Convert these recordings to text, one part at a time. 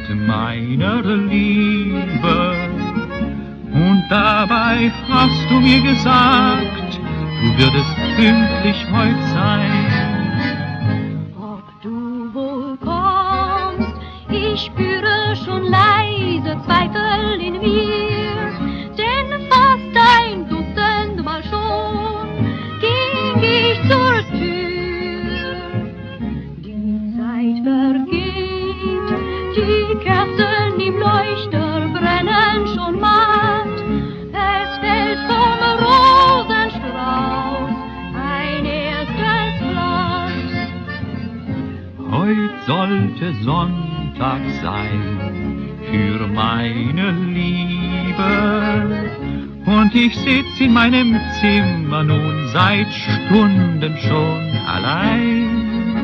mit meiner Liebe. Und dabei hast du mir gesagt, du würdest pünktlich heut sein. Ob du wohl kommst, ich spüre schon leise Zweifel in mir, denn fast ein Dutzend Mal schon ging ich zur Tür. Die Zeit vergeht, die Kerzen im Leuchter brennen schon matt, es fällt vom Rosenstrauß ein erstes Blatt. Heut sollte Sonntag sein für meine Liebe, und ich sitz in meinem Zimmer nun seit Stunden schon allein.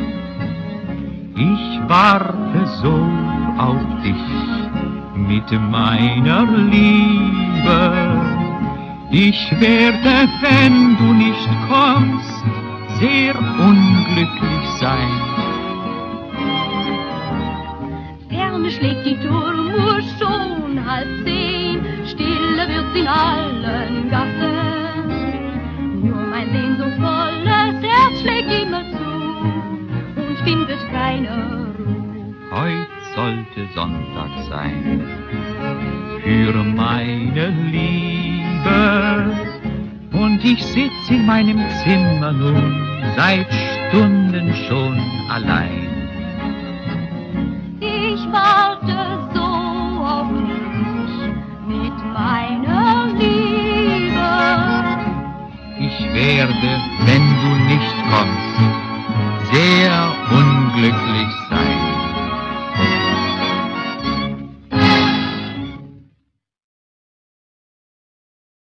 Ich warte so auf dich mit meiner Liebe. Ich werde, wenn du nicht kommst, sehr unglücklich sein. Ferne schlägt die Turmuhr schon 9:30, stille wird's in allen Gassen. Nur mein sehnsuchtsvolles Herz schlägt immer zu und findet keine Ruhe. Heut sollte Sonntag sein für meine Liebe, und ich sitz in meinem Zimmer nun seit Stunden schon allein. Ich warte so auf dich mit meiner Liebe. Ich werde, wenn du nicht kommst,